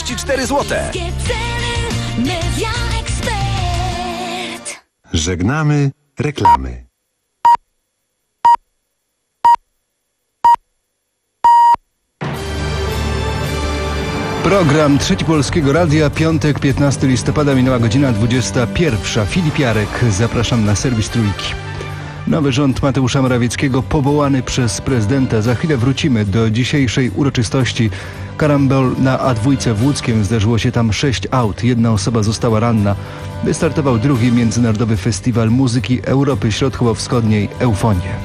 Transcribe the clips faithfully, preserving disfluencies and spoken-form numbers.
trzydzieści cztery złote. Żegnamy reklamy. Program Trzeci Polskiego Radia, piątek, piętnastego listopada, minęła godzina dwudziesta pierwsza. Filip Jarek, zapraszam na serwis Trójki. Nowy rząd Mateusza Morawieckiego powołany przez prezydenta. Za chwilę wrócimy do dzisiejszej uroczystości. Karambol na A dwa w Łódzkiem. Zdarzyło się tam sześć aut. Jedna osoba została ranna. Wystartował drugi Międzynarodowy Festiwal Muzyki Europy Środkowo-Wschodniej Eufonie.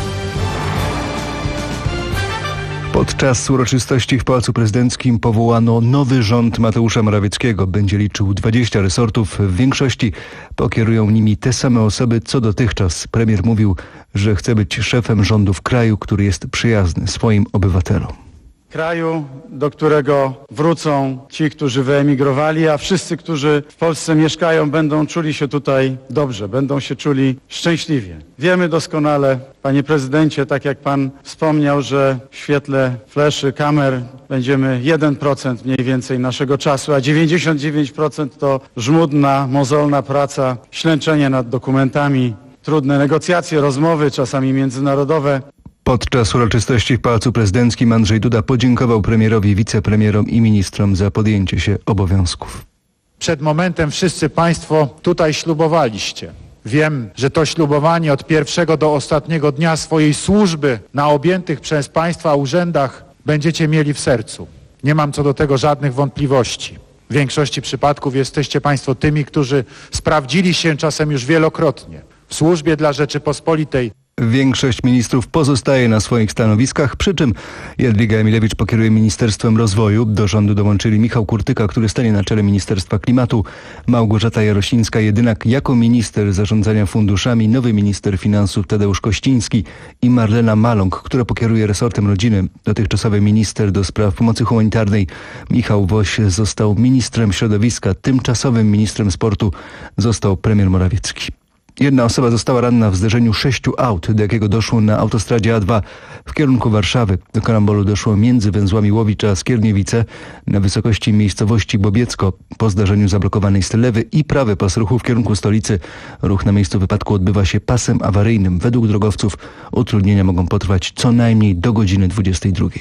Podczas uroczystości w Pałacu Prezydenckim powołano nowy rząd Mateusza Morawieckiego. Będzie liczył dwadzieścia resortów. W większości pokierują nimi te same osoby co dotychczas. Premier mówił, że chce być szefem rządu w kraju, który jest przyjazny swoim obywatelom. Kraju, do którego wrócą ci, którzy wyemigrowali, a wszyscy, którzy w Polsce mieszkają, będą czuli się tutaj dobrze, będą się czuli szczęśliwie. Wiemy doskonale, panie prezydencie, tak jak pan wspomniał, że w świetle fleszy, kamer będziemy jeden procent mniej więcej naszego czasu, a dziewięćdziesiąt dziewięć procent to żmudna, mozolna praca, ślęczenie nad dokumentami, trudne negocjacje, rozmowy, czasami międzynarodowe. Podczas uroczystości w Pałacu Prezydenckim Andrzej Duda podziękował premierowi, wicepremierom i ministrom za podjęcie się obowiązków. Przed momentem wszyscy państwo tutaj ślubowaliście. Wiem, że to ślubowanie od pierwszego do ostatniego dnia swojej służby na objętych przez państwa urzędach będziecie mieli w sercu. Nie mam co do tego żadnych wątpliwości. W większości przypadków jesteście państwo tymi, którzy sprawdzili się czasem już wielokrotnie w służbie dla Rzeczypospolitej. Większość ministrów pozostaje na swoich stanowiskach, przy czym Jadwiga Emilewicz pokieruje Ministerstwem Rozwoju. Do rządu dołączyli Michał Kurtyka, który stanie na czele Ministerstwa Klimatu, Małgorzata Jarosińska-Jedynak jako minister zarządzania funduszami, nowy minister finansów Tadeusz Kościński i Marlena Maląg, która pokieruje resortem rodziny. Dotychczasowy minister do spraw pomocy humanitarnej Michał Woś został ministrem środowiska, tymczasowym ministrem sportu został premier Morawiecki. Jedna osoba została ranna w zderzeniu sześciu aut, do jakiego doszło na autostradzie A dwa w kierunku Warszawy. Do karambolu doszło między węzłami Łowicz a Skierniewice na wysokości miejscowości Bobiecko. Po zdarzeniu zablokowany jest lewy i prawy pas ruchu w kierunku stolicy. Ruch na miejscu wypadku odbywa się pasem awaryjnym. Według drogowców utrudnienia mogą potrwać co najmniej do godziny dwudziestej drugiej.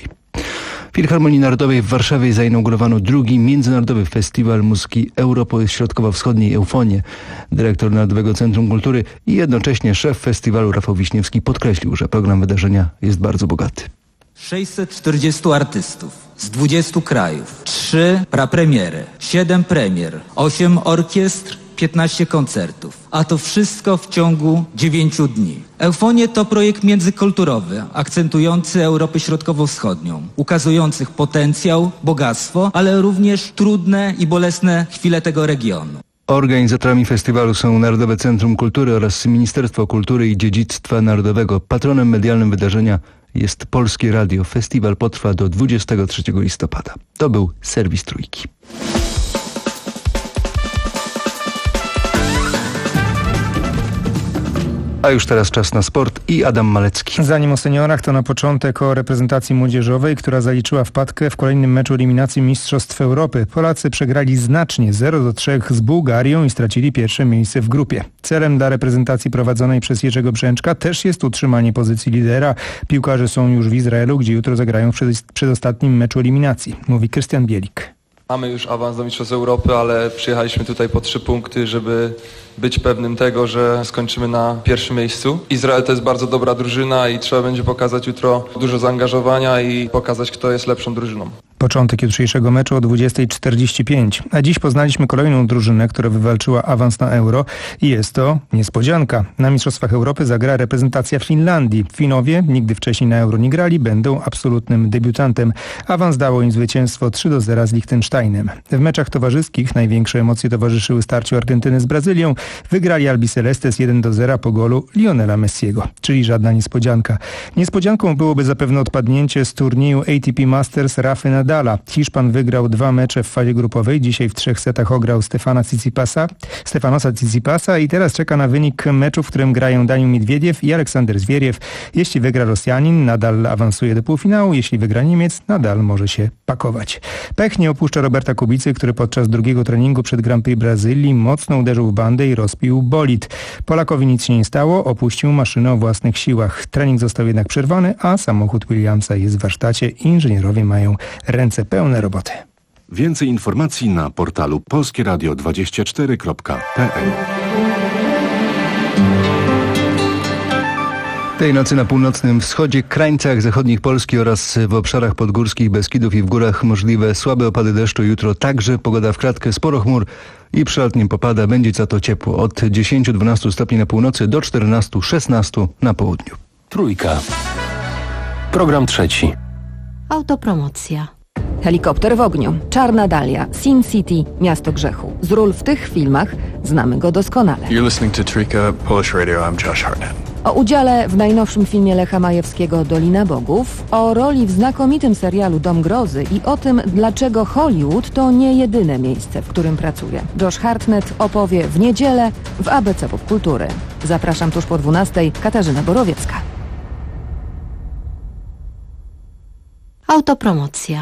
W Filharmonii Narodowej w Warszawie zainaugurowano drugi Międzynarodowy Festiwal Muzyki Europy Środkowo-Wschodniej Eufonie. Dyrektor Narodowego Centrum Kultury i jednocześnie szef festiwalu Rafał Wiśniewski podkreślił, że program wydarzenia jest bardzo bogaty. sześćset czterdziestu artystów z dwudziestu krajów, trzy prapremiery, siedem premier, osiem orkiestr, piętnaście koncertów, a to wszystko w ciągu dziewięciu dni. Eufonie to projekt międzykulturowy, akcentujący Europę Środkowo-Wschodnią, ukazujących potencjał, bogactwo, ale również trudne i bolesne chwile tego regionu. Organizatorami festiwalu są Narodowe Centrum Kultury oraz Ministerstwo Kultury i Dziedzictwa Narodowego. Patronem medialnym wydarzenia jest Polskie Radio. Festiwal potrwa do dwudziestego trzeciego listopada. To był serwis Trójki. A już teraz czas na sport i Adam Malecki. Zanim o seniorach, to na początek o reprezentacji młodzieżowej, która zaliczyła wpadkę w kolejnym meczu eliminacji Mistrzostw Europy. Polacy przegrali znacznie zero do trzech z Bułgarią i stracili pierwsze miejsce w grupie. Celem dla reprezentacji prowadzonej przez Jerzego Brzęczka też jest utrzymanie pozycji lidera. Piłkarze są już w Izraelu, gdzie jutro zagrają w przedostatnim meczu eliminacji, mówi Krystian Bielik. Mamy już awans do Mistrzostw Europy, ale przyjechaliśmy tutaj po trzy punkty, żeby być pewnym tego, że skończymy na pierwszym miejscu. Izrael to jest bardzo dobra drużyna i trzeba będzie pokazać jutro dużo zaangażowania i pokazać, kto jest lepszą drużyną. Początek jutrzejszego meczu o dwudziestej czterdzieści pięć. A dziś poznaliśmy kolejną drużynę, która wywalczyła awans na Euro i jest to niespodzianka. Na Mistrzostwach Europy zagra reprezentacja Finlandii. Finowie nigdy wcześniej na Euro nie grali, będą absolutnym debiutantem. Awans dało im zwycięstwo trzy do zera z Liechtensteinem. W meczach towarzyskich największe emocje towarzyszyły starciu Argentyny z Brazylią. Wygrali Albicelestes jeden do zera po golu Lionela Messiego, czyli żadna niespodzianka. Niespodzianką byłoby zapewne odpadnięcie z turnieju A T P Masters Rafy Nadala. Nadala. Hiszpan wygrał dwa mecze w fazie grupowej. Dzisiaj w trzech setach ograł Stefana Tsitsipasa, Stefanosa Tsitsipasa i teraz czeka na wynik meczu, w którym grają Daniil Miedwiediew i Aleksander Zwieriew. Jeśli wygra Rosjanin, Nadal awansuje do półfinału. Jeśli wygra Niemiec, Nadal może się pakować. Pech nie opuszcza Roberta Kubicy, który podczas drugiego treningu przed Grand Prix Brazylii mocno uderzył w bandę i rozpił bolid. Polakowi nic się nie stało, opuścił maszynę o własnych siłach. Trening został jednak przerwany, a samochód Williamsa jest w warsztacie i inżynierowie mają ręce pełne roboty. Więcej informacji na portalu polskie radio dwadzieścia cztery kropka p l. Tej nocy na północnym wschodzie, krańcach zachodnich Polski oraz w obszarach podgórskich Beskidów i w górach możliwe słabe opady deszczu. Jutro także pogoda w kratkę, sporo chmur i przelotnie popada. Będzie za to ciepło od dziesięć do dwunastu stopni na północy do czternastu do szesnastu na południu. Trójka. Program trzeci. Autopromocja. Helikopter w ogniu, Czarna Dalia, Sin City, Miasto Grzechu. Z ról w tych filmach znamy go doskonale. You're listening to Trójka Polish Radio. I'm Josh Hartnett. O udziale w najnowszym filmie Lecha Majewskiego Dolina Bogów, o roli w znakomitym serialu Dom Grozy i o tym, dlaczego Hollywood to nie jedyne miejsce, w którym pracuje. Josh Hartnett opowie w niedzielę w A B C Popkultury. Zapraszam tuż po dwunastej. Katarzyna Borowiecka. Autopromocja.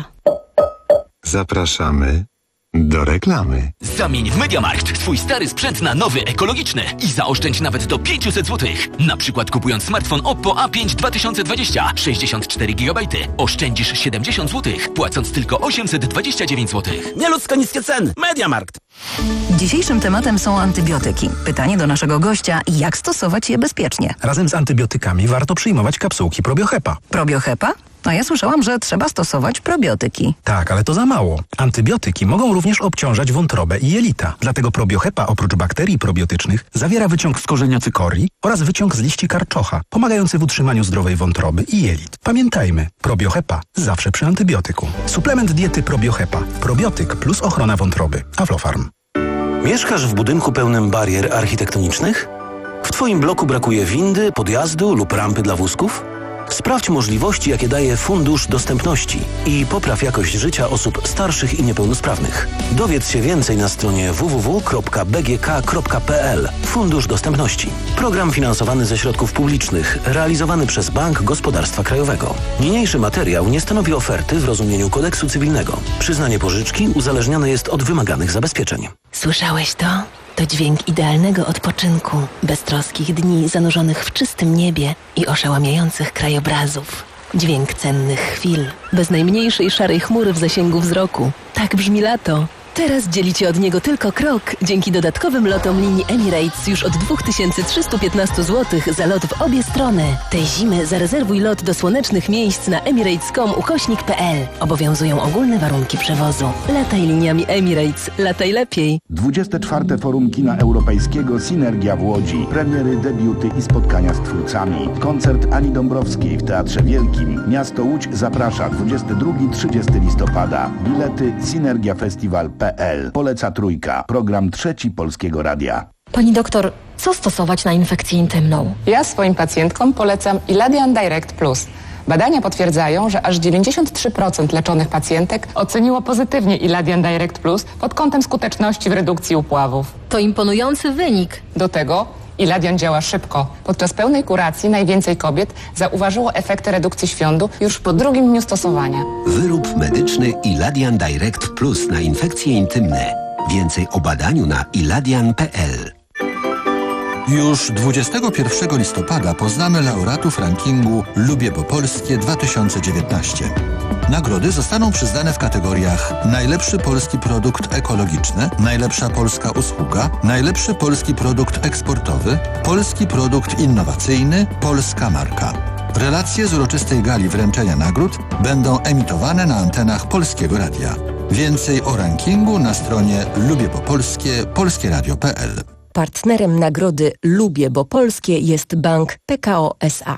Zapraszamy do reklamy. Zamień w MediaMarkt twój stary sprzęt na nowy, ekologiczny i zaoszczędź nawet do pięćset złotych. Na przykład kupując smartfon Oppo A pięć dwa tysiące dwadzieścia, sześćdziesiąt cztery gigabajty, oszczędzisz siedemdziesiąt złotych, płacąc tylko osiemset dwadzieścia dziewięć złotych. Nieludzko niskie ceny. MediaMarkt. Dzisiejszym tematem są antybiotyki. Pytanie do naszego gościa, jak stosować je bezpiecznie? Razem z antybiotykami warto przyjmować kapsułki Probiohepa. Probiohepa? No ja słyszałam, że trzeba stosować probiotyki. Tak, ale to za mało. Antybiotyki mogą również obciążać wątrobę i jelita. Dlatego Probiohepa oprócz bakterii probiotycznych zawiera wyciąg z korzenia cykorii oraz wyciąg z liści karczocha, pomagający w utrzymaniu zdrowej wątroby i jelit. Pamiętajmy, Probiohepa zawsze przy antybiotyku. Suplement diety Probiohepa. Probiotyk plus ochrona wątroby. Aflofarm. Mieszkasz w budynku pełnym barier architektonicznych? W Twoim bloku brakuje windy, podjazdu lub rampy dla wózków? Sprawdź możliwości, jakie daje Fundusz Dostępności i popraw jakość życia osób starszych i niepełnosprawnych. Dowiedz się więcej na stronie w w w kropka b g k kropka p l. Fundusz Dostępności. Program finansowany ze środków publicznych, realizowany przez Bank Gospodarstwa Krajowego. Niniejszy materiał nie stanowi oferty w rozumieniu kodeksu cywilnego. Przyznanie pożyczki uzależnione jest od wymaganych zabezpieczeń. Słyszałeś to? To dźwięk idealnego odpoczynku, beztroskich dni zanurzonych w czystym niebie i oszałamiających krajobrazów. Dźwięk cennych chwil, bez najmniejszej szarej chmury w zasięgu wzroku. Tak brzmi lato. Teraz dzielicie od niego tylko krok dzięki dodatkowym lotom linii Emirates już od dwa tysiące trzysta piętnaście złotych za lot w obie strony. Tej zimy zarezerwuj lot do słonecznych miejsc na emirates kropka com ukośnik kropka p l. Obowiązują ogólne warunki przewozu. Lataj liniami Emirates. Lataj lepiej. dwudzieste czwarte Forum Kina Europejskiego Synergia w Łodzi. Premiery, debiuty i spotkania z twórcami. Koncert Ani Dąbrowskiej w Teatrze Wielkim. Miasto Łódź zaprasza dwudziestego drugiego do trzydziestego listopada. Bilety synergiafestiwal kropka p l. Poleca Trójka. Program trzeci Polskiego Radia. Pani doktor, co stosować na infekcję intymną? Ja swoim pacjentkom polecam Iladian Direct Plus. Badania potwierdzają, że aż dziewięćdziesiąt trzy procent leczonych pacjentek oceniło pozytywnie Iladian Direct Plus pod kątem skuteczności w redukcji upławów. To imponujący wynik. Do tego Iladian działa szybko. Podczas pełnej kuracji najwięcej kobiet zauważyło efekty redukcji świądu już po drugim dniu stosowania. Wyrób medyczny Iladian Direct Plus na infekcje intymne. Więcej o badaniu na iladian kropka p l. Już dwudziestego pierwszego listopada poznamy laureatów rankingu Lubię Bo Polskie dwa tysiące dziewiętnaście. Nagrody zostaną przyznane w kategoriach najlepszy polski produkt ekologiczny, najlepsza polska usługa, najlepszy polski produkt eksportowy, polski produkt innowacyjny, polska marka. Relacje z uroczystej gali wręczenia nagród będą emitowane na antenach Polskiego Radia. Więcej o rankingu na stronie lubię bo polskie polskie radio kropka p l. Partnerem nagrody Lubię Bo Polskie jest Bank P K O S A.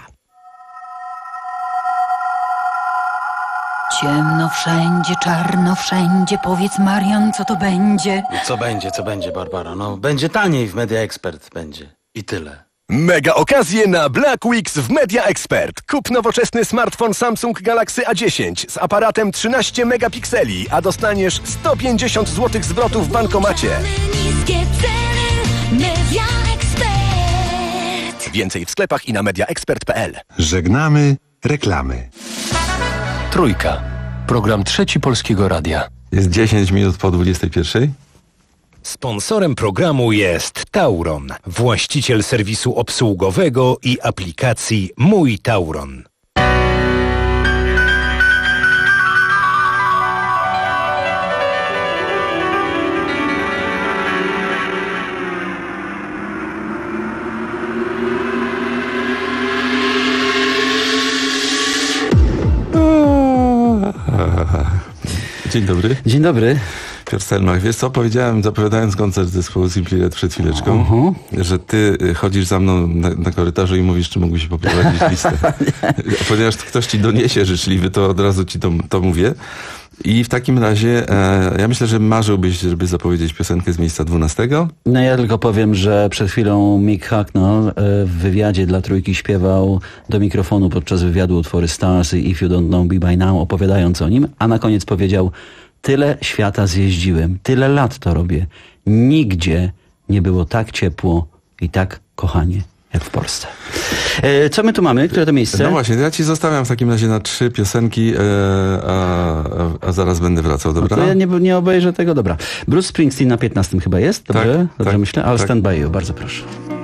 Ciemno wszędzie, czarno wszędzie, powiedz Marian, co to będzie? Co będzie, co będzie, Barbara? No, będzie taniej w Media Expert, będzie. I tyle. Mega okazje na Black Weeks w Media Expert. Kup nowoczesny smartfon Samsung Galaxy A dziesięć z aparatem trzynaście megapikseli, a dostaniesz sto pięćdziesiąt złotych zwrotu w bankomacie. Niskie ceny, Media Expert. Więcej w sklepach i na mediaexpert kropka p l. Żegnamy reklamy. Trójka. Program Trzeci Polskiego Radia. Jest dziesięć minut po dwudziestej pierwszej. Sponsorem programu jest Tauron, właściciel serwisu obsługowego i aplikacji Mój Tauron. Dzień dobry. Dzień dobry. Piotr Stelmach, wiesz co, powiedziałem, zapowiadając koncert zespołu Simply Red przed chwileczką, uh-huh. że ty chodzisz za mną na, na korytarzu i mówisz, czy mógłbyś poprowadzić listę. Ponieważ ktoś ci doniesie życzliwy, to od razu ci to, to mówię. I w takim razie e, ja myślę, że marzyłbyś, żeby zapowiedzieć piosenkę z miejsca dwunastego. No ja tylko powiem, że przed chwilą Mick Hucknall w wywiadzie dla Trójki śpiewał do mikrofonu podczas wywiadu utwory Stars i If You Don't Know Me By Now, opowiadając o nim, a na koniec powiedział: tyle świata zjeździłem, tyle lat to robię. Nigdzie nie było tak ciepło i tak kochanie jak w Polsce. E, co my tu mamy? Które to miejsce? No właśnie, ja ci zostawiam w takim razie na trzy piosenki, e, a, a, a zaraz będę wracał, dobra? No to ja nie, nie obejrzę tego, dobra. Bruce Springsteen na piętnastym chyba jest, dobrze? Tak, dobrze tak, myślę? I'll tak. Stand By You, bardzo proszę.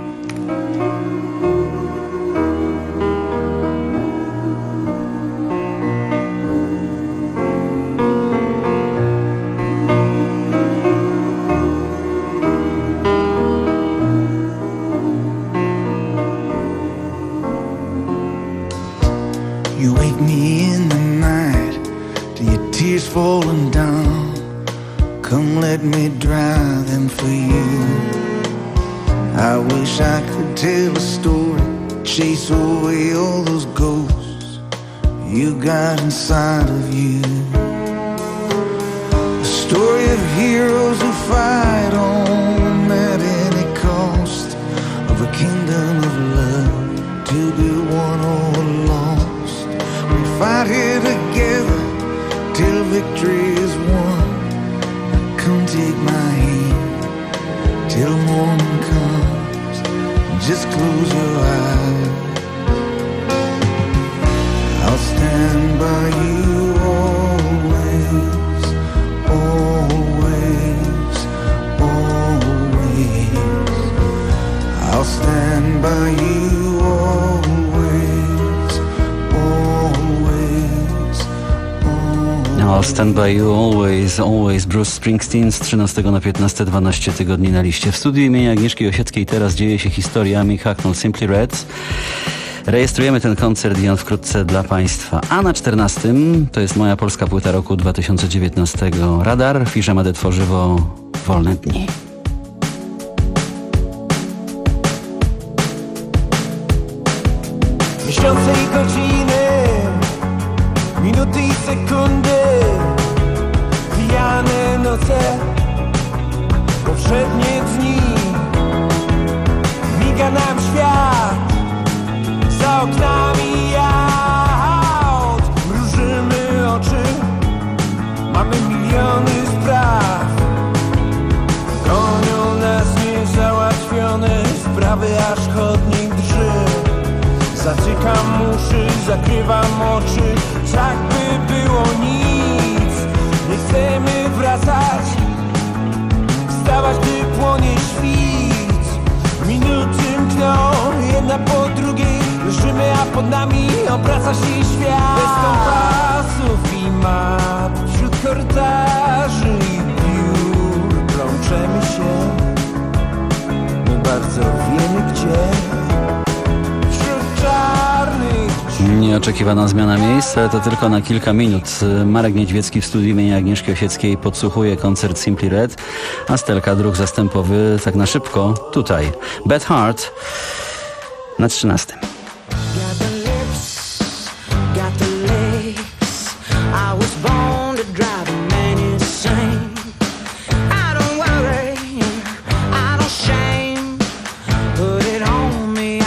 You wake me in the night to your tears falling down. Come let me dry them for you. I wish I could tell a story, chase away all those ghosts you got inside of you. A story of heroes who fight on at any cost, of a kingdom of love to be won or lost. We fight here together till victory is won. Come take my hand till morning comes. Just close your eyes. I'll stand by you always, always, always. I'll stand by you always, always, always. I'll Stand By You Always, Always. Bruce Springsteen z trzynastego na piętnaste, dwanaście tygodni na liście. W studiu imienia Agnieszki Osieckiej teraz dzieje się historia Mick Hucknall, Simply Red. Rejestrujemy ten koncert i on wkrótce dla Państwa. A na czternastym to jest moja polska płyta roku dwa tysiące dziewiętnastego. Radar, Fiżema de Tworzywo, Wolne dni. Miesiące i godziny, minuty i sekundy, pijane noce, powszednie dni. Miga nam świat, za oknami aut. Mrużymy oczy, mamy miliony spraw. Gonią nas niezałatwione sprawy, aż chodnik drży. Zatykam uszy, zakrywam oczy, tak by było nic. Nie chcemy wracać, wstawać, by płonie świt. Minuty mkną, jedna po drugiej, leżymy, a pod nami obraca się świat. Bez kompasów i map, wśród korytarzy i biur plączemy się, my bardzo wiemy gdzie. Nieoczekiwana zmiana miejsca, ale to tylko na kilka minut. Marek Niedźwiecki w studiu imienia Agnieszki Osieckiej podsłuchuje koncert Simply Red, a Stelka druh zastępowy tak na szybko tutaj. Bad Heart na trzynastym. Put it on me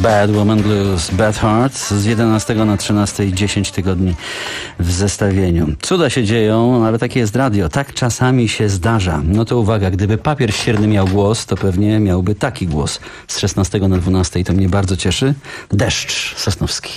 Bad Woman Blues, Bad Heart z jedenastego na trzynaste, dziesięć tygodni w zestawieniu. Cuda się dzieją, ale takie jest radio. Tak czasami się zdarza. No to uwaga, gdyby papier ścierny miał głos, to pewnie miałby taki głos. Z szesnastego na dwunaste i to mnie bardzo cieszy. Deszcz Sosnowski.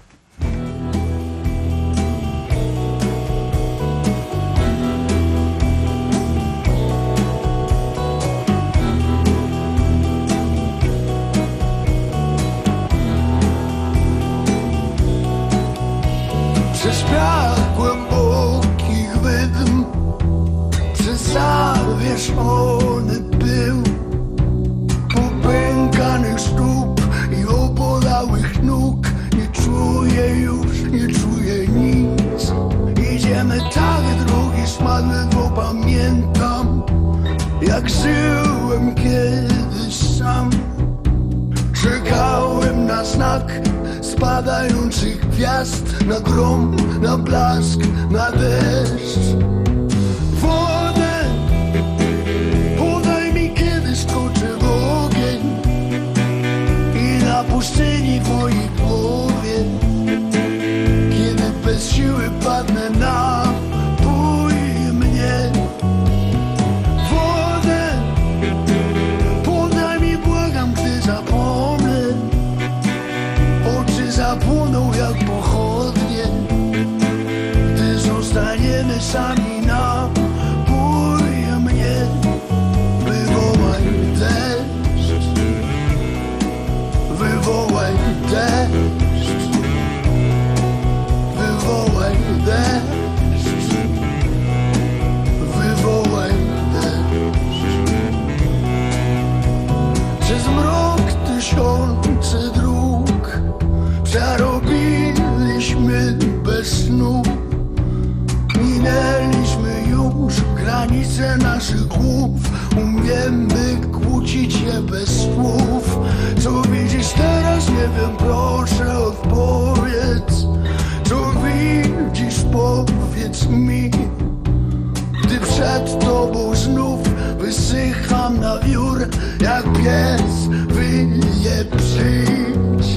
Przez piach głębokich wydm, przez zawieszony pył, popękanych stóp i obolałych nóg. Nie czuję już, nie czuję nic. Idziemy tak drogi smadne, bo pamiętam, jak żyłem kiedyś sam. Czekałem na znak spadających gwiazd, na grom, na blask, na deszcz. Wodę, podaj mi, kiedy skoczę w ogień i na pustyni w mojej głowie, kiedy bez siły padnę na bój mnie. Wodę, podaj mi, błagam, gdy zapomnę. Oczy zapłoną jak pochodnie, gdy zostaniemy sami na bój mnie. Wywołaj deszcz, wywołaj deszcz, wywołaj deszcz, wywołaj deszcz. Przez mrok tysiące dróg przerobiliśmy bez snu. Minęliśmy już granice naszych głów. Umiemy kłócić się bez słów. Co widzisz teraz, nie wiem, proszę odpowiedz. Co widzisz, powiedz mi. Gdy przed tobą znów wysycham na wiór, jak pies wyje, przyjdź.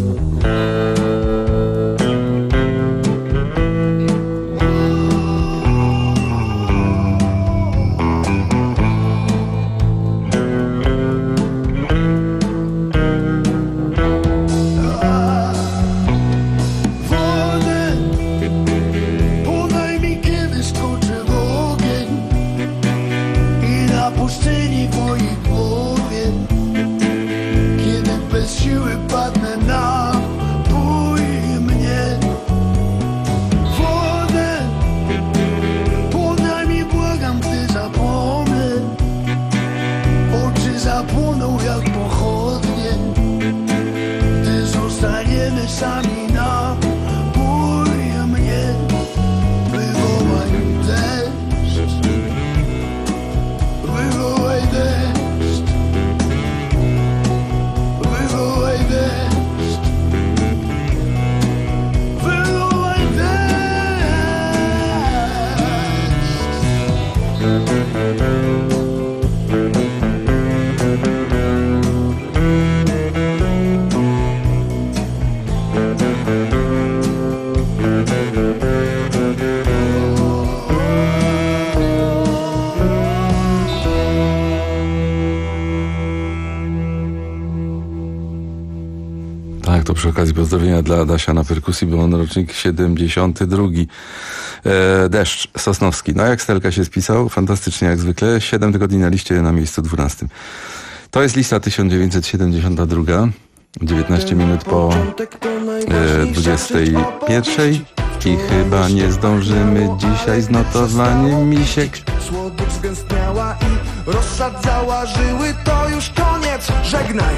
Przy okazji pozdrowienia dla Adasia na perkusji, bo on rocznik siedemdziesiąty drugi. E, Deszcz Sosnowski. No jak Stelka się spisał, fantastycznie jak zwykle. Siedem tygodni na liście, na miejscu dwunastym. To jest lista tysiąc dziewięćset siedemdziesiąta druga. dziewiętnaście minut po e, dwudziestej pierwszej. I chyba nie zdążymy dzisiaj z notowaniem misiek. Słodycz zgęstniała i rozsadzała żyły. To już koniec, żegnaj.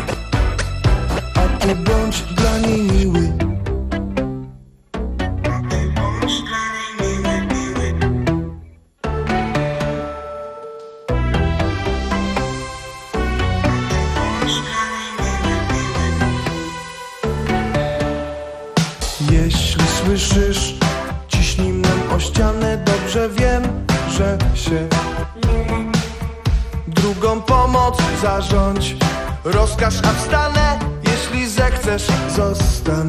A ty bądź dla niej miły. Jeśli słyszysz, ciśnij mną o ścianę. Dobrze wiem, że się drugą pomoc zarządź. Rozkaż, a wstanę, jeśli zechcę. chcesz, zostań.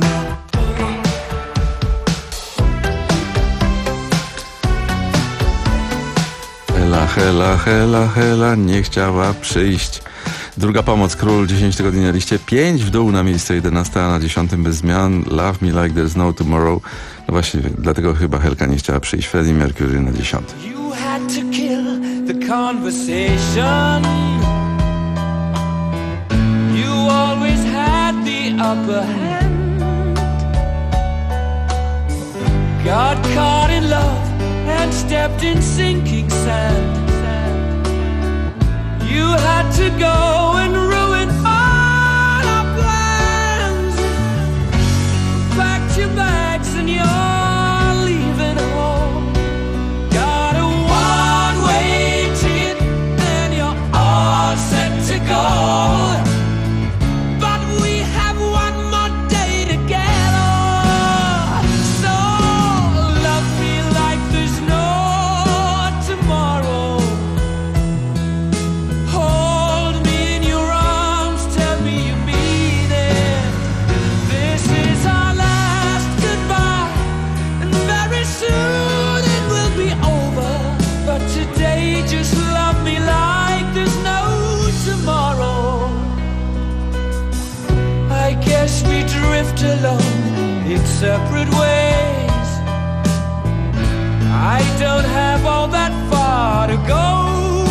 Hela, hela, hela, hela, nie chciała przyjść. Druga pomoc, Król, dziesięć tygodni na liście, pięć w dół na miejsce jedenaste, a na dziesiątym bez zmian Love Me Like There's No Tomorrow. No właśnie, dlatego chyba Helka nie chciała przyjść. Freddie Mercury na dziesiątym. You had to kill the conversation. You always had the upper hand. Got caught in love and stepped in sinking sand. You had to go and ruin all our plans. Packed your bags and you're leaving home. Got a one-way ticket, then you're all set to go. But we have one more day together. So love me like there's no tomorrow. Hold me in your arms, tell me you mean it. This is our last goodbye, and very soon it will be over. But today just love me like there's no tomorrow. I guess we drift alone in separate ways. I don't have all that far to go.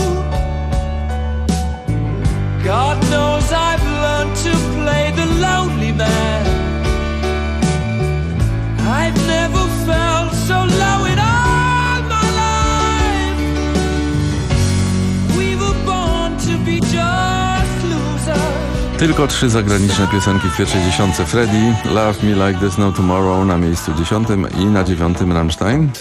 God knows I've learned to play the lonely man. I've never felt so low in all my life. We were born to be just losers. Tylko trzy zagraniczne piosenki w pierwszej dziesiątce. Freddie, Love Me Like There's No Tomorrow na miejscu dziesiątym i na dziewiątym Rammstein.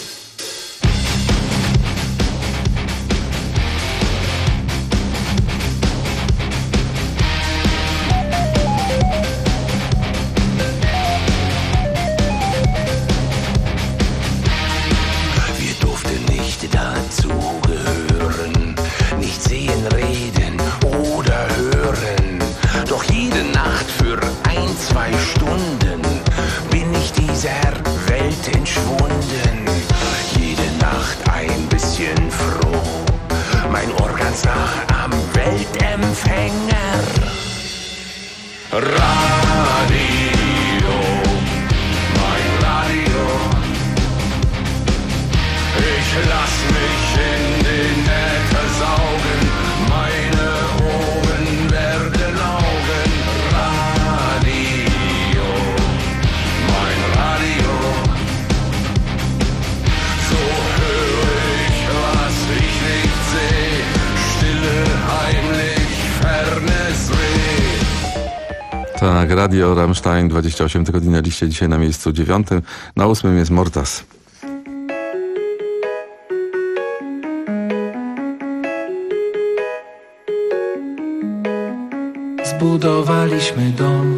Wir durften nicht dazugehören, nicht sehen, reden oder hören. Doch jede Nacht für ein, zwei Stunden bin ich dieser Welt entschwunden. Jede Nacht ein bisschen froh, mein Ohr ganz nah am Weltempfänger. Radio, mein Radio. Ich lass mich in den Äther saugen, meine Ohren werden Augen. Radio, mein Radio. So höre ich, was ich nicht seh, stille, heimlich, fernes Weh. Tak, Radio Rammstein, dwadzieścia osiem tygodni na liście, dzisiaj na miejscu dziewiątym. Na ósmym jest Mortas. Zbudowaliśmy dom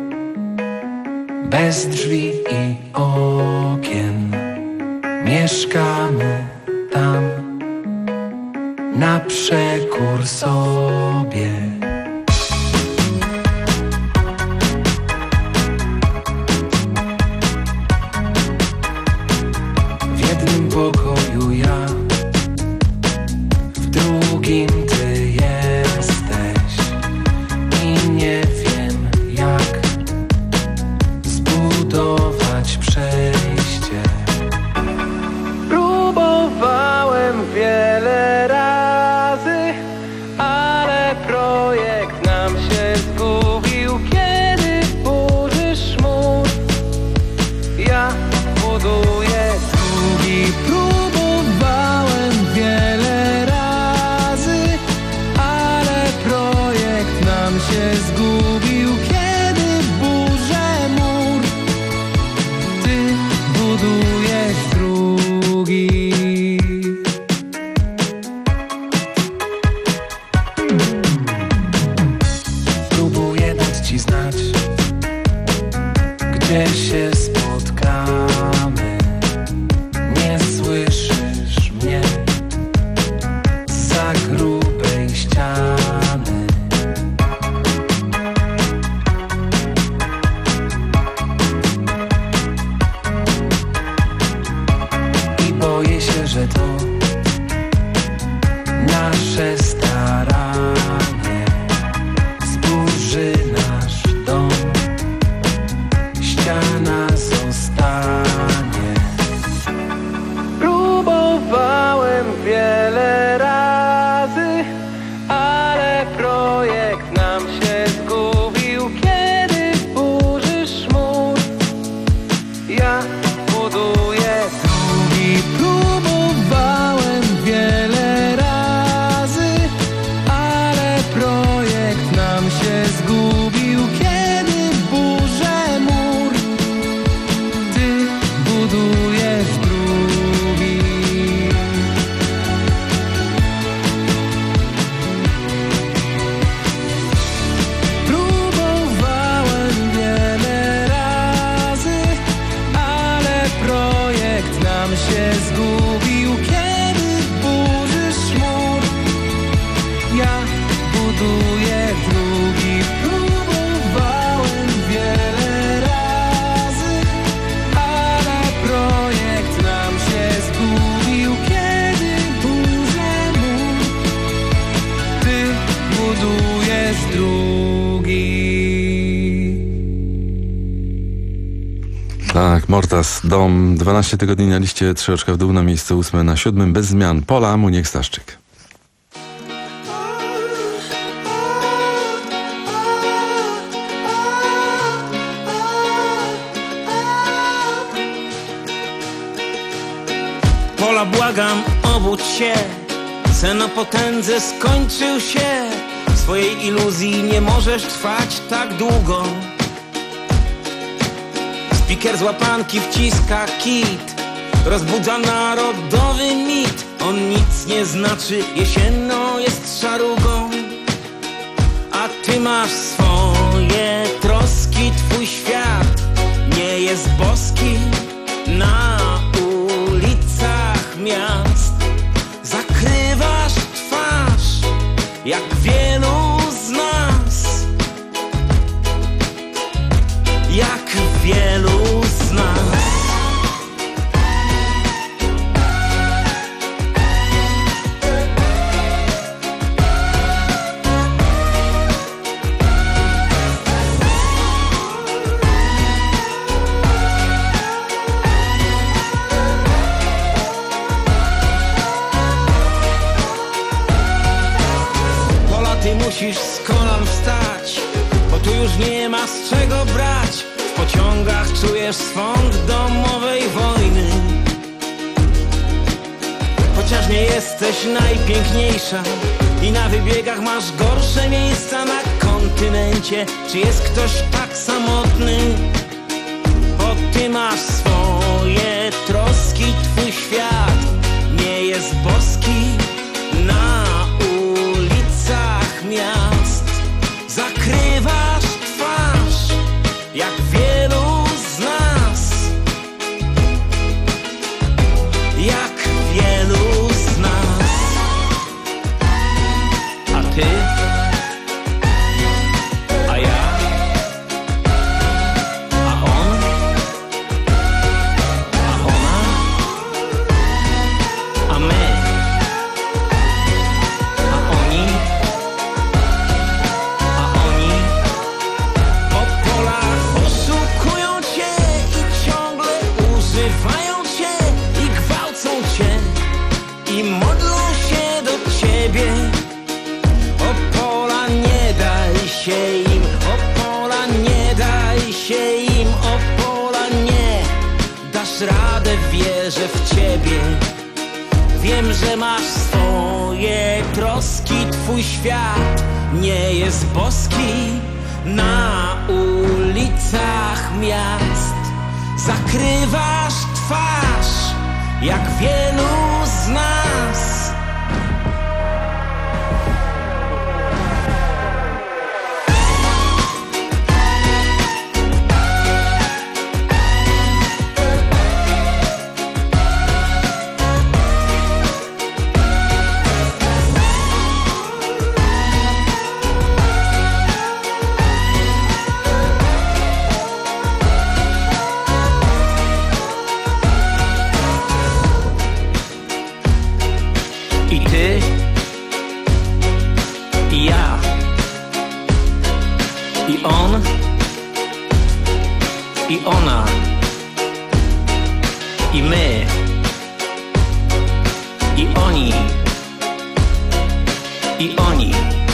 bez drzwi i okien. Mieszkamy tam na przekór sobie. W jednym pokoju ja, w drugim ty jesteś. I nie wiem jak zbudować przejście. Próbowałem wiele razy, ale projekt nam się zgubił. Kiedy burzysz mur, ja buduję drugi. Próbowałem wiele razy, ale projekt nam się zgubił. Kiedy burzę mur, ty budujesz drugi. Próbuję dać ci znać, gdzie się spotkamy. Nie słyszysz mnie zza grubej ściany. że to nasze staranie zburzy nasz dom, ściana zostanie. Próbowałem wiele razy, ale projekt nam się zgubił, kiedy burzysz mur. Ja buduję drugi. Próbowałem wiele razy, ale projekt nam się zgubił, kiedy burzę mur. Ty budujesz drugi. Próbowałem wiele razy, ale projekt nam się zgubił, kiedy burzysz mur. Ja buduję drugi. Próbowałem wiele razy, ale projekt nam się zgubił, kiedy burzę mur. Ty budujesz drugi. Tak, Mortas, Dom, dwanaście tygodni na liście, trzy oczka w dół, na miejsce ósme, na siódmym, bez zmian. Pola, Muniek, Staszczyk. Pola, błagam, obudź się. Sen o potędze skończył się. W swojej iluzji nie możesz trwać tak długo. Spiker z łapanki wciska kit, rozbudza narodowy mit. On nic nie znaczy, jesienno jest szarugą. A ty masz swoje troski, twój świat nie jest boski. Na ulicach miast zakrywasz twarz, jak wielu z nas. Jak wielu z nas. Pola, ty musisz z kolan wstać, bo tu już nie ma z czego brać. W pociągach czujesz swąd domowej wojny. Chociaż nie jesteś najpiękniejsza i na wybiegach masz gorsze miejsca na kontynencie. Czy jest ktoś tak samotny? Bo ty masz swoje troski, twój świat nie jest boski. Na ulicach miast zakrywasz twarz, jak wielu z nas. Jak wielu z nas. A ty? A ja? A on? A ona? A my? A oni? A oni? Po polach oszukują cię i ciągle używają cię i gwałcą cię i modlą się do ciebie. O pola, nie daj się im, o pola, nie daj się im, o pola, nie dasz radę, wierzę w ciebie. Wiem, że masz swoje troski, twój świat nie jest boski. Na ulicach miast zakrywasz twarz, jak wielu z nas. I my, i oni, i oni.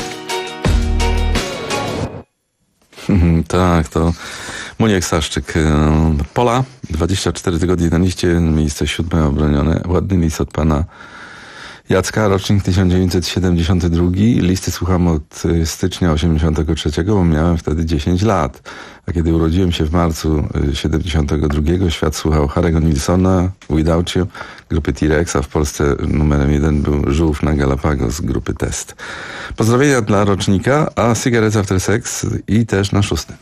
Tak, to Muniek Saszczyk. Pola, dwadzieścia cztery tygodnie na liście, miejsce siódme obronione. Ładny list od pana Jacka, rocznik tysiąc dziewięćset siedemdziesiąty drugi. Listy słucham od stycznia osiemdziesiątego trzeciego, bo miałem wtedy dziesięć lat. A kiedy urodziłem się w marcu siedemdziesiątego drugiego, świat słuchał Harry'ego Nilsona, Without You, grupy T-Rex, a w Polsce numerem jeden był Żółw na Galapagos, grupy Test. Pozdrowienia dla rocznika, a Cigarettes After Sex i też na szóstym.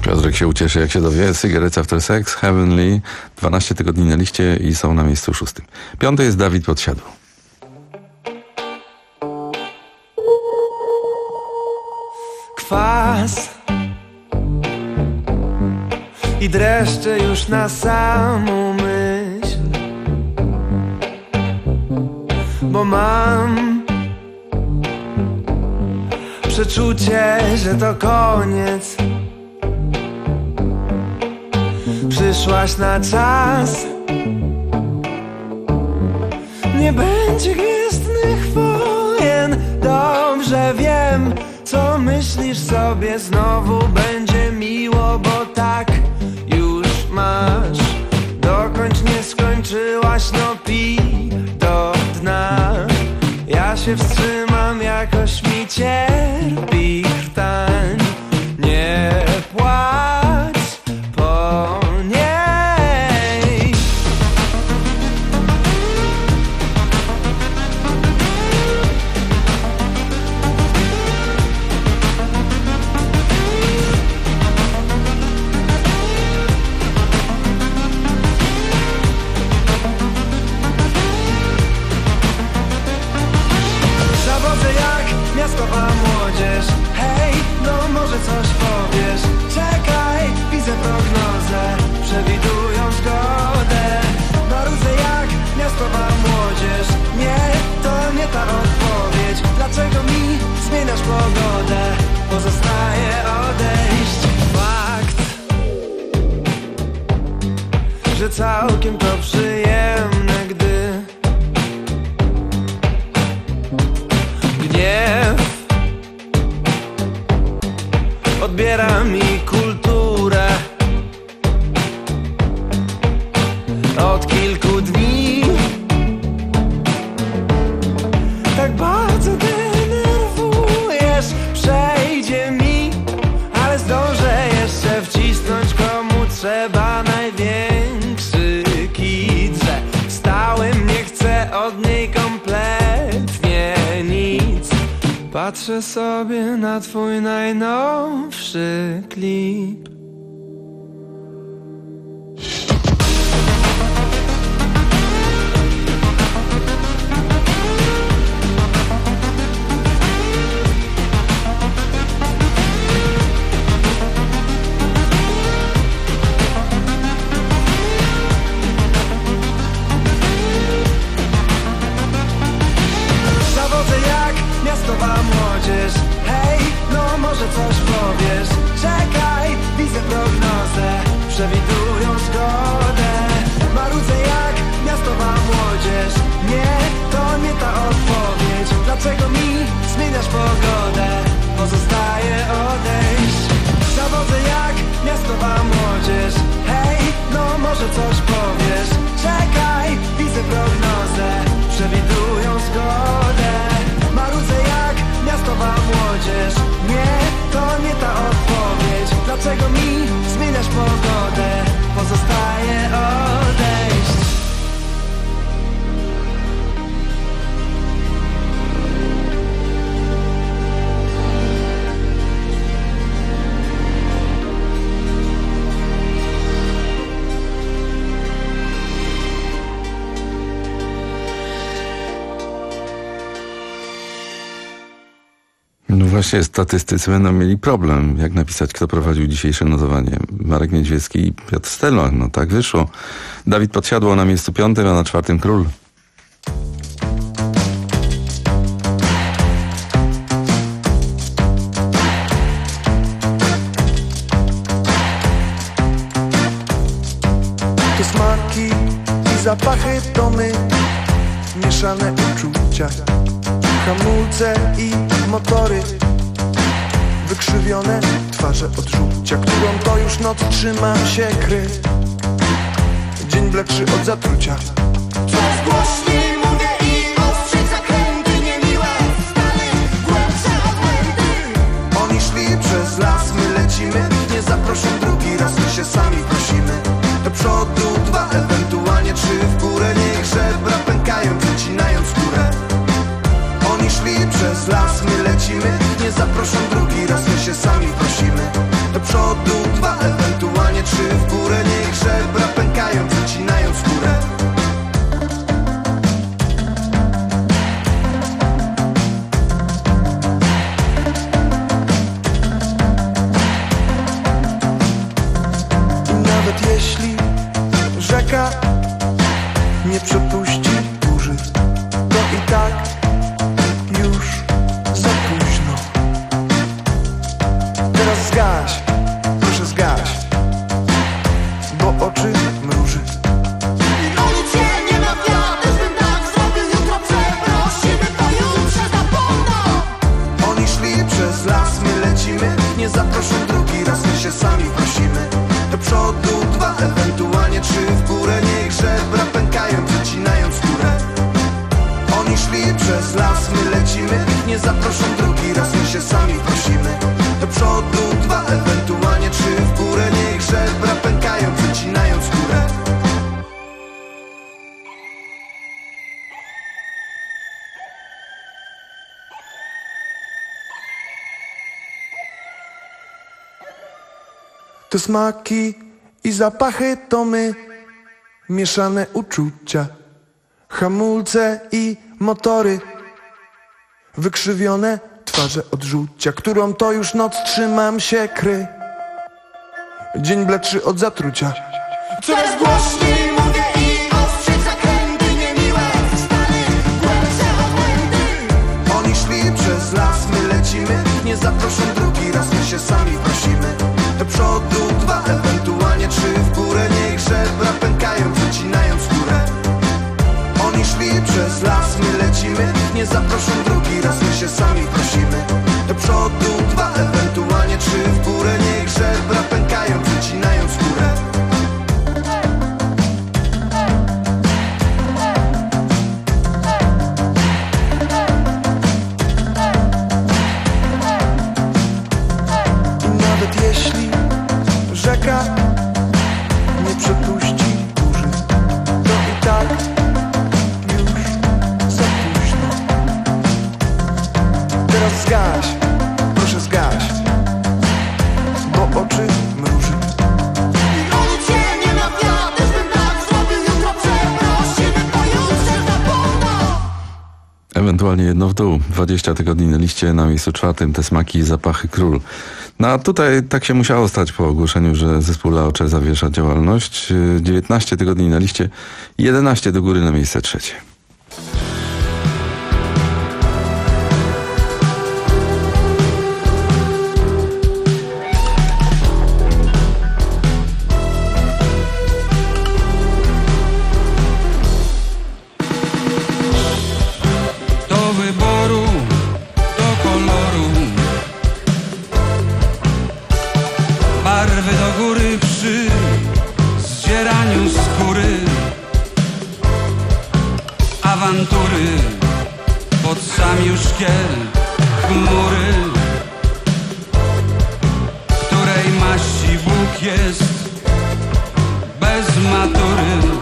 Piotrek się ucieszy, jak się dowie. Cigarettes After Sex, Heavenly, dwanaście tygodni na liście i są na miejscu szóstym. Piąty jest Dawid Podsiadło. Kwas i dreszcze już na samą myśl, bo mam przeczucie, że to koniec. Przyszłaś na czas, nie będzie gwiezdnych wojen. Dobrze wiem, co myślisz sobie, znowu będzie miło, bo tak już masz. Dokończ, nie skończyłaś, no pij do dna. Ja się wstrzymam, jakoś mi cierpi krtań. Nie płacz po niej. Zawodzę jak miastowa młodzież. Hej, no może coś powiesz. Czekaj, widzę prognozę, przewidują zgodę. Marudzę jak miastowa młodzież. Nie, to nie ta odpowiedź. Dlaczego mi zmieniasz pogodę? Pozostaje odejść. Fakt, że całkiem to przyjemne, gdy gniew odbiera mi kulturę. Od kilku dni tak bardzo denerwujesz. Przejdzie mi, ale zdążę jeszcze wcisnąć komu trzeba największy kit, że stałem, nie chcę od niej kompletnie nic. Patrzę sobie na twój najnowszy klip. Zawodzę jak miastowa młodzież. Hej, no może coś powiesz. Czekaj, widzę prognozę, przewidują zgodę. Marudzę jak miastowa młodzież. Nie, to nie ta odpowiedź. Dlaczego mi zmieniasz pogodę? Pozostaje odejść. Zawodzę jak miastowa młodzież. Hej, no może coś powiesz. Czekaj, widzę prognozę, przewidują zgodę. Marudzę jak miastowa młodzież. Nie, to nie ta odpowiedź. Dlaczego mi zmieniasz pogodę? Pozostaje odejść. No właśnie, statystycy będą mieli problem, jak napisać, kto prowadził dzisiejsze notowanie. Marek Niedźwiecki i Piotr Stelmach. No tak wyszło. Dawid Podsiadło na miejscu piątym, a na czwartym Król. To smaki i zapachy, to my, mieszane uczucia, hamulce i motory, wykrzywione twarze odczucia, którą to już noc trzymam się kry. Dzień bledszy od zatrucia. Coraz głośniej mówię i ostrzej zakręty niemiłe, stale głębsze obłędy. Oni szli przez las, my lecimy, nie zaproszą drugi raz, my się sami prosimy. Do przodu dwa, ewentualnie trzy, w górę niech żebra pękają, wycinając skórę. Oni szli przez las, my lecimy, nie zaproszą drugi raz, my się sami prosimy. Do przodu dwa, zgaś, proszę zgaś, bo oczy mruży. I o nic się nie nawiadę, bym tak zrobił jutro, przeprosimy, to jutrze zapomną. Oni szli przez las, my lecimy, nie zaproszą drugi raz, my się sami prosimy. Do przodu dwa, ewentualnie trzy w górę, niech żebra pękają, przecinając skórę. Oni szli przez las, my lecimy, nie zaproszą drugi raz, my się sami prosimy. Do przodu dwa, ewentualnie trzy w górę, niech żebra pękają, przecinając skórę. Te smaki i zapachy to my, mieszane uczucia, hamulce i motory, wykrzywione twarze odrzucia, którą to już noc trzymam się kry. Dzień bledszy od zatrucia. Coraz głośniej mówię i ostrzec zakręty niemiłe, stany głębsze obłędy. Oni szli przez las, my lecimy, nie zaproszą drugi raz, my się sami prosimy. Do przodu dwa, ewentualnie trzy w górę, niech żebra pękają, przecinając skórę. Oni szli przez las, my lecimy, nie zaproszą drugi raz, my się sami prosimy. Do przodu dwa, ewentualnie trzy w górę, niech żebra pękają, przecinając skórę. I nawet jeśli rzeka nie przepuści burzy, to i tak teraz zgaś, proszę zgaś, bo oczy mruży. I o nic się nie nawiadę, bym tak zrobił jutro, przeprosimy, to jutrze zapomną. Ewentualnie jedno w dół. dwadzieścia tygodni na liście, na miejscu czwartym te smaki i zapachy król. No a tutaj tak się musiało stać po ogłoszeniu, że zespół Laocze zawiesza działalność. dziewiętnaście tygodni na liście, jedenaście do góry na miejsce trzecie. Awantury pod sam już szkiel chmury, której maści Bóg jest bez matury.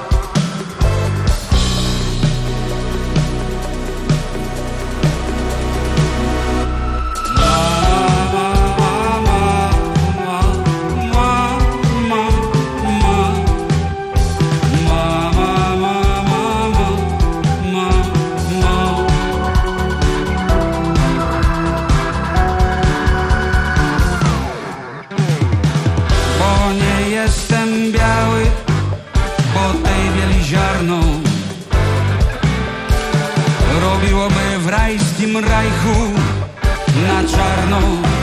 Robiłoby w rajskim rajchu na czarno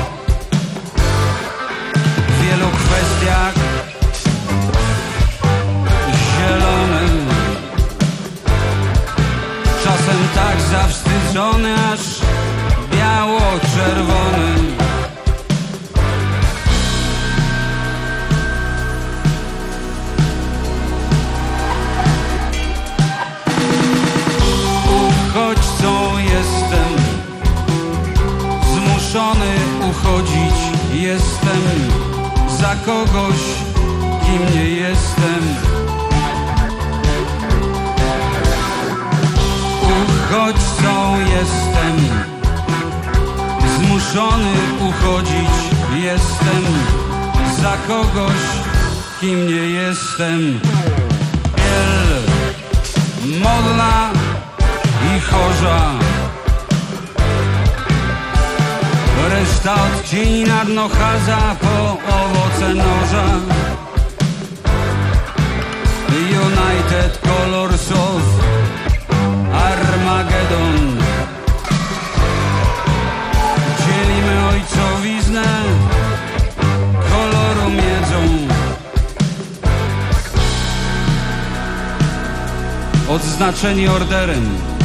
w wielu kwestiach zielony, czasem tak zawstydzony, aż biało-czerwony. Uchodźcą jestem, zmuszony uchodzić jestem za kogoś, kim nie jestem. Uchodźcą jestem, zmuszony uchodzić jestem za kogoś, kim nie jestem. Biel modna i chorza, reszta odcieni na dno chaza po owoce noża. United Colors of Armageddon. Dzielimy ojcowiznę oznaczeni orderem.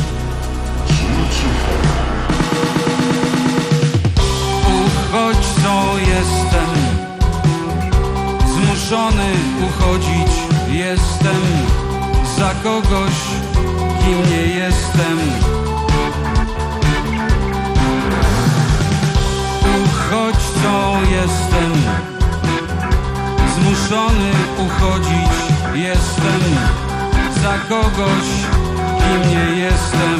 Uchodźcą jestem, zmuszony uchodzić jestem za kogoś, kim nie jestem. Uchodźcą jestem, zmuszony uchodzić jestem za kogoś, kim nie jestem.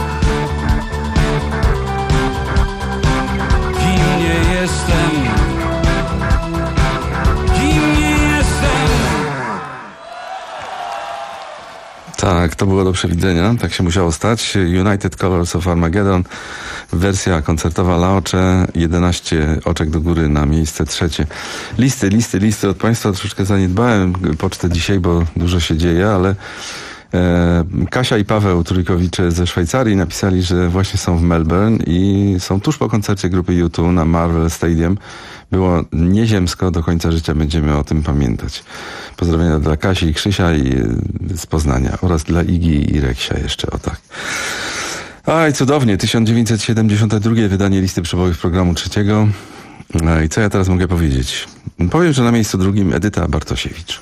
Kim nie jestem. Kim nie jestem. Tak, to było do przewidzenia, tak się musiało stać. United Colors of Armageddon, wersja koncertowa Laocze, jedenaście oczek do góry na miejsce trzecie. Listy, listy, listy od Państwa, troszeczkę zaniedbałem pocztę dzisiaj, bo dużo się dzieje, ale e, Kasia i Paweł Trójkowicze ze Szwajcarii napisali, że właśnie są w Melbourne i są tuż po koncercie grupy U dwa na Marvel Stadium. Było nieziemsko, do końca życia będziemy o tym pamiętać. Pozdrowienia dla Kasi i Krzysia i z Poznania oraz dla Igi i Reksia jeszcze, o tak. Aj, cudownie, tysiąc dziewięćset siedemdziesiąte drugie wydanie listy przebojów programu trzeciego. I co ja teraz mogę powiedzieć? Powiem, że na miejscu drugim Edyta Bartosiewicz.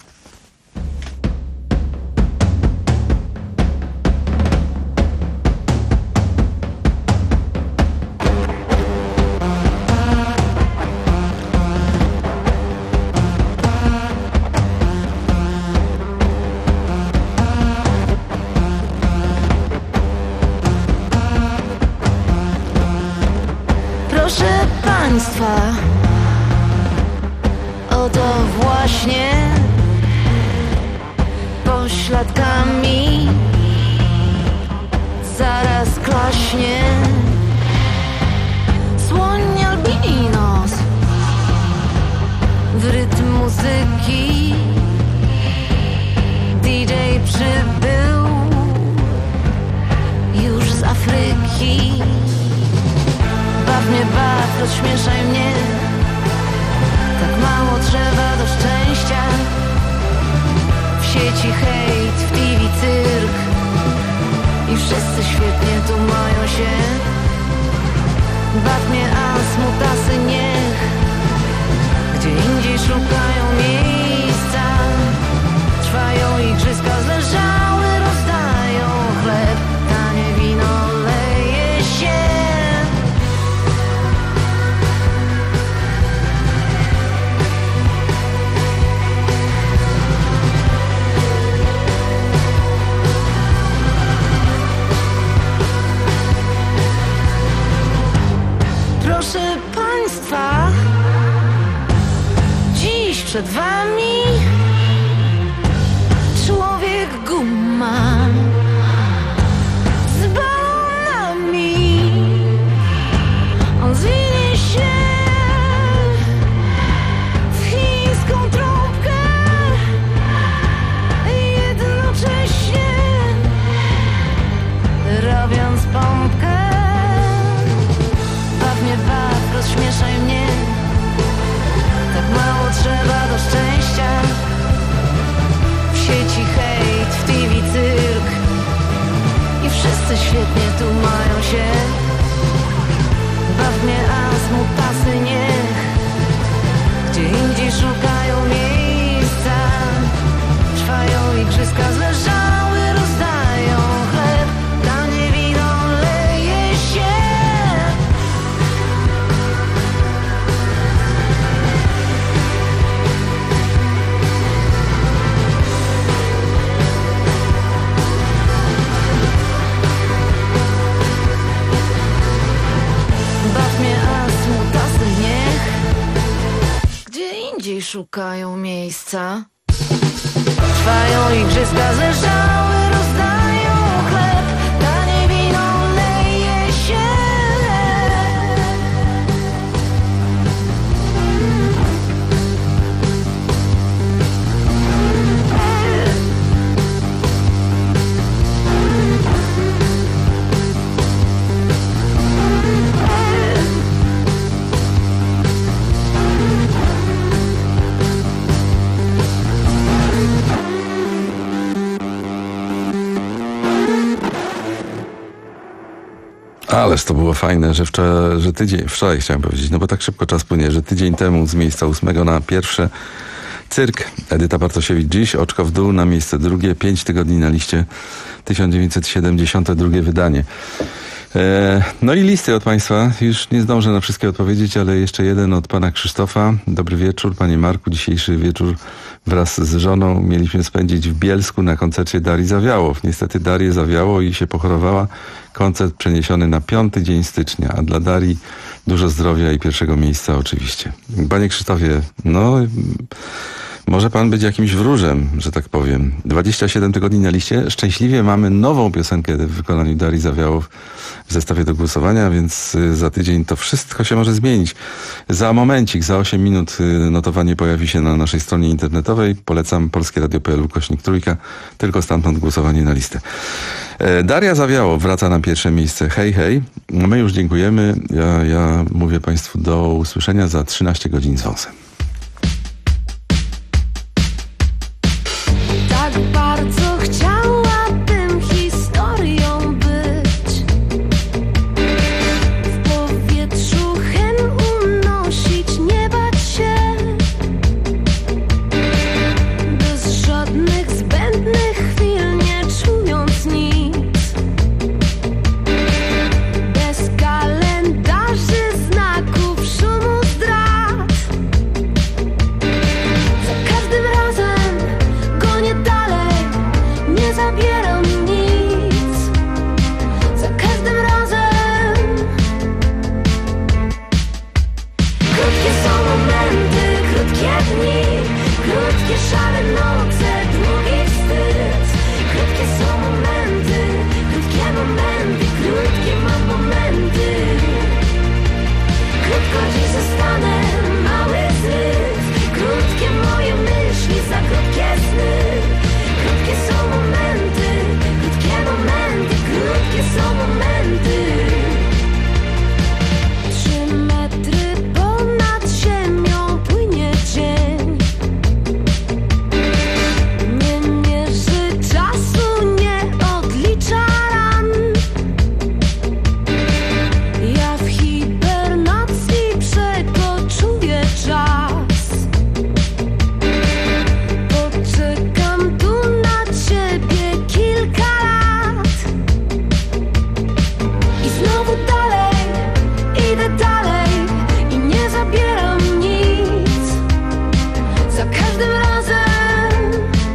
Proszę Państwa, oto właśnie pośladkami zaraz klaśnie słoń albinos w rytm muzyki. D J przybył już z Afryki. Baw mnie, baw, rozśmieszaj mnie. Tak mało trzeba do szczęścia. W sieci hejt, w T V cyrk i wszyscy świetnie tu mają się. Baw mnie, a smutasy niech gdzie indziej szukają miejsca. Trwają igrzyska, zleżały rozdają chleb, tanie wino leje się. Proszę Państwa, dziś przed Wami człowiek guma z balonami. On zwinie się w chińską trąbkę jednocześnie robiąc pompkę. Baw mnie, baw, rozśmieszaj mnie. Tak mało trzeba do szczęścia. W sieci hejt, w T V cyrk i wszyscy świetnie tu mają się. Baw mnie, a smutasy niech gdzie indziej szukają miejsca. Trwają igrzyska, zleżały rozdają chleb, tanie wino leje się. Baw mnie, a smutasy niech gdzie indziej szukają miejsca. Trwają igrzyska, zleżały rozdają chleb, tanie wino leje się. Ależ to było fajne, że, wczoraj, że tydzień, wczoraj chciałem powiedzieć, no bo tak szybko czas płynie, że tydzień temu z miejsca ósmego na pierwsze Cyrk, Edyta Bartosiewicz dziś, oczko w dół na miejsce drugie, pięć tygodni na liście, tysiąc dziewięćset siedemdziesiąte drugie wydanie. E, no i listy od Państwa, już nie zdążę na wszystkie odpowiedzieć, ale jeszcze jeden od Pana Krzysztofa. Dobry wieczór, Panie Marku, dzisiejszy wieczór wraz z żoną mieliśmy spędzić w Bielsku na koncercie Darii Zawiałow. Niestety Darię zawiało i się pochorowała. Koncert przeniesiony na piąty dzień stycznia, a dla Darii dużo zdrowia i pierwszego miejsca oczywiście. Panie Krzysztofie, no może Pan być jakimś wróżem, że tak powiem. dwadzieścia siedem tygodni na liście. Szczęśliwie mamy nową piosenkę w wykonaniu Darii Zawiałow w zestawie do głosowania, więc za tydzień to wszystko się może zmienić. Za momencik, za osiem minut notowanie pojawi się na naszej stronie internetowej. Polecam polskie radio kropka p l ukośnik trójka. Tylko stamtąd głosowanie na listę. Daria Zawiałow wraca na pierwsze miejsce. Hej, hej. My już dziękujemy. Ja, ja mówię Państwu do usłyszenia za trzynaście godzin z wąsem. Tak bardzo chciałabym historią być. W powietrzu hen unosić, nie bać się. Bez żadnych zbędnych chwil, nie czując nic. Bez kalendarzy, znaków, szumu, zdrad. Za każdym razem gonię dalej, nie zabieram nic. Za każdym razem. Krótkie są momenty, krótkie dni, krótkie szare noce, długi wstyd. Krótkie są momenty, krótkie momenty, krótkie mam momenty. Krótko dziś zostanę, mały zryw. Krótkie moje myśli, za krótkie sny. Krótkie są momenty, krótkie momenty, krótkie są momenty. Trzy metry ponad ziemią płynie dzień. Nie mierzy czasu, nie odlicza ran. Ja w hibernacji przekoczuję czas. Poczekam tu na ciebie kilka lat. I znowu dalej, idę dalej i nie zabieram nic. Za każdym razem.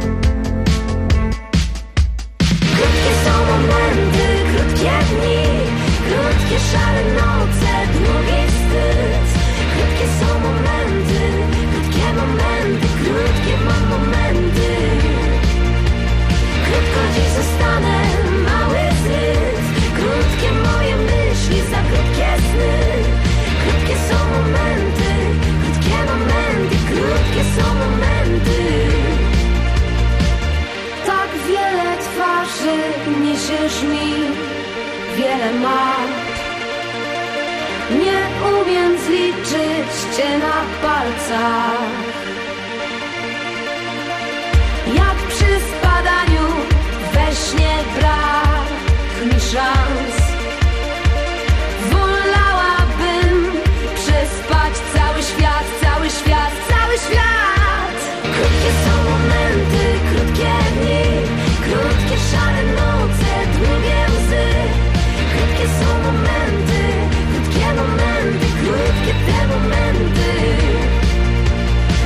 Krótkie są momenty, krótkie dni, krótkie szare noce, długi wstyd. Krótkie są momenty, krótkie momenty, krótkie mam momenty. Krótko dziś zostanę, mały zryw. Krótkie moje myśli, za krótkie sny. Krótkie są momenty, krótkie momenty, krótkie są momenty. Tak wiele twarzy niesiesz mi, wiele map. Nie umiem zliczyć cię na palcach. Jak przy spadaniu we śnie brak mi szans. Wolałabym przespać cały świat, cały świat, cały świat. Krótkie są momenty, krótkie dni, krótkie szare noce, długie łzy. Krótkie są momenty, krótkie momenty, krótkie te momenty.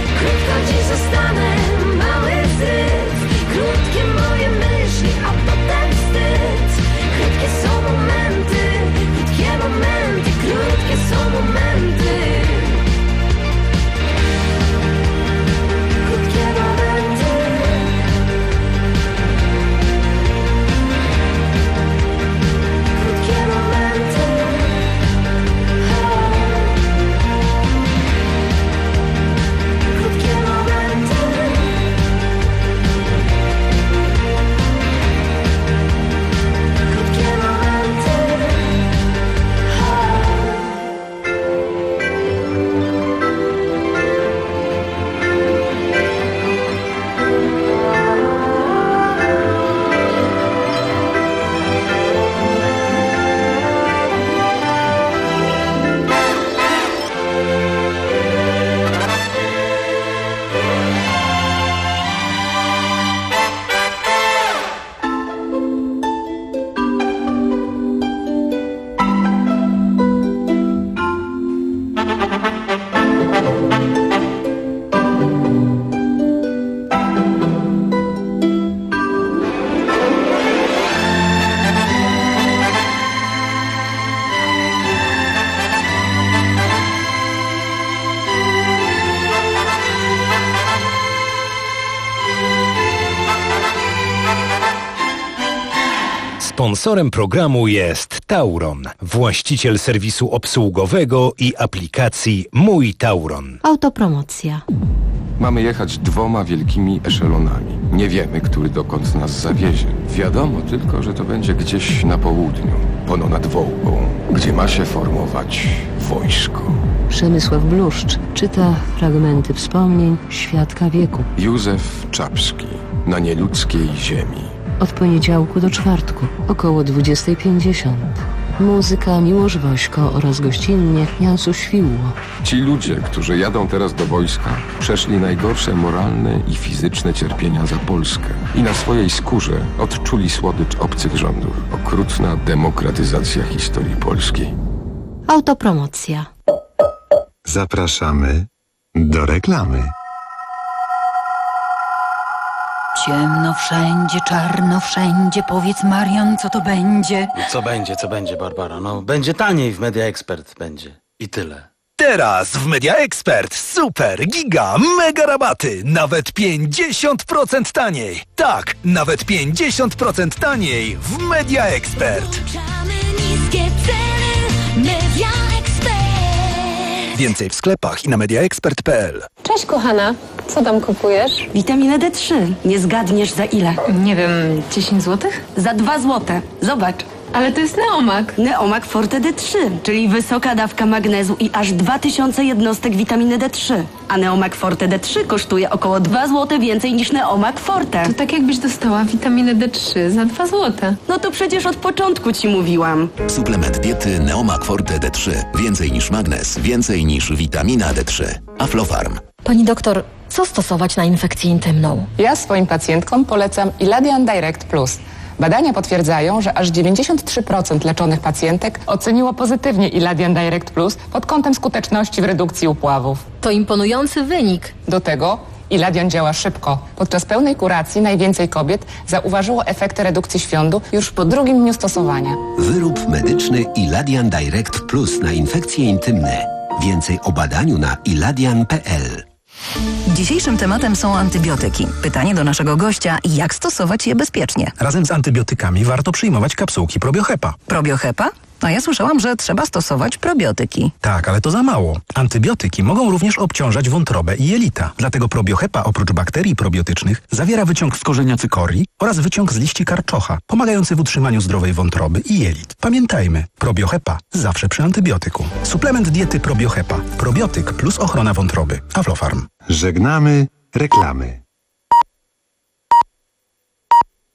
Sponsorem programu jest Tauron, właściciel serwisu obsługowego i aplikacji Mój Tauron. Autopromocja. Mamy jechać dwoma wielkimi eszelonami. Nie wiemy, który dokąd nas zawiezie. Wiadomo tylko, że to będzie gdzieś na południu, pono nad Wołgą, gdzie ma się formować wojsko. Przemysław Bluszcz czyta fragmenty wspomnień świadka wieku. Józef Czapski na nieludzkiej ziemi. Od poniedziałku do czwartku, około dwudziesta pięćdziesiąt. Muzyka Miłosz Wośko oraz gościnnie Jansu Świłło. Ci ludzie, którzy jadą teraz do wojska, przeszli najgorsze moralne i fizyczne cierpienia za Polskę i na swojej skórze odczuli słodycz obcych rządów. Okrutna demokratyzacja historii Polski. Autopromocja. Zapraszamy do reklamy. Ciemno wszędzie, czarno wszędzie. Powiedz, Marian, co to będzie? Co będzie, co będzie, Barbara? No, będzie taniej w Media Expert, będzie. I tyle. Teraz w Media Expert super, giga, mega rabaty. Nawet pięćdziesiąt procent taniej. Tak, nawet pięćdziesiąt procent taniej w Media Expert. Niskie ceny, Media Expert. Więcej w sklepach i na mediaexpert kropka p l. Cześć kochana, co tam kupujesz? Witaminę D trzy. Nie zgadniesz za ile? Nie wiem, dziesięć złotych? Za dwa złote. Zobacz. Ale to jest Neomak. Neomak Forte D trzy, czyli wysoka dawka magnezu i aż dwa tysiące jednostek witaminy D trzy. A Neomak Forte D trzy kosztuje około dwa złote więcej niż Neomak Forte. To tak jakbyś dostała witaminę D trzy za dwa złote. No to przecież od początku ci mówiłam. Suplement diety Neomak Forte D trzy. Więcej niż magnez, więcej niż witamina D trzy. Aflofarm. Pani doktor, co stosować na infekcję intymną? Ja swoim pacjentkom polecam Iladian Direct Plus. Badania potwierdzają, że aż dziewięćdziesiąt trzy procent leczonych pacjentek oceniło pozytywnie Iladian Direct Plus pod kątem skuteczności w redukcji upławów. To imponujący wynik. Do tego Iladian działa szybko. Podczas pełnej kuracji najwięcej kobiet zauważyło efekty redukcji świądu już po drugim dniu stosowania. Wyrób medyczny Iladian Direct Plus na infekcje intymne. Więcej o badaniu na iladian kropka p l. Dzisiejszym tematem są antybiotyki. Pytanie do naszego gościa, jak stosować je bezpiecznie? Razem z antybiotykami warto przyjmować kapsułki Probiohepa. Probiohepa? A ja słyszałam, że trzeba stosować probiotyki. Tak, ale to za mało. Antybiotyki mogą również obciążać wątrobę i jelita. Dlatego Probiohepa oprócz bakterii probiotycznych zawiera wyciąg z korzenia cykorii oraz wyciąg z liści karczocha, pomagający w utrzymaniu zdrowej wątroby i jelit. Pamiętajmy, Probiohepa zawsze przy antybiotyku. Suplement diety Probiohepa. Probiotyk plus ochrona wątroby. Aflofarm. Żegnamy reklamy.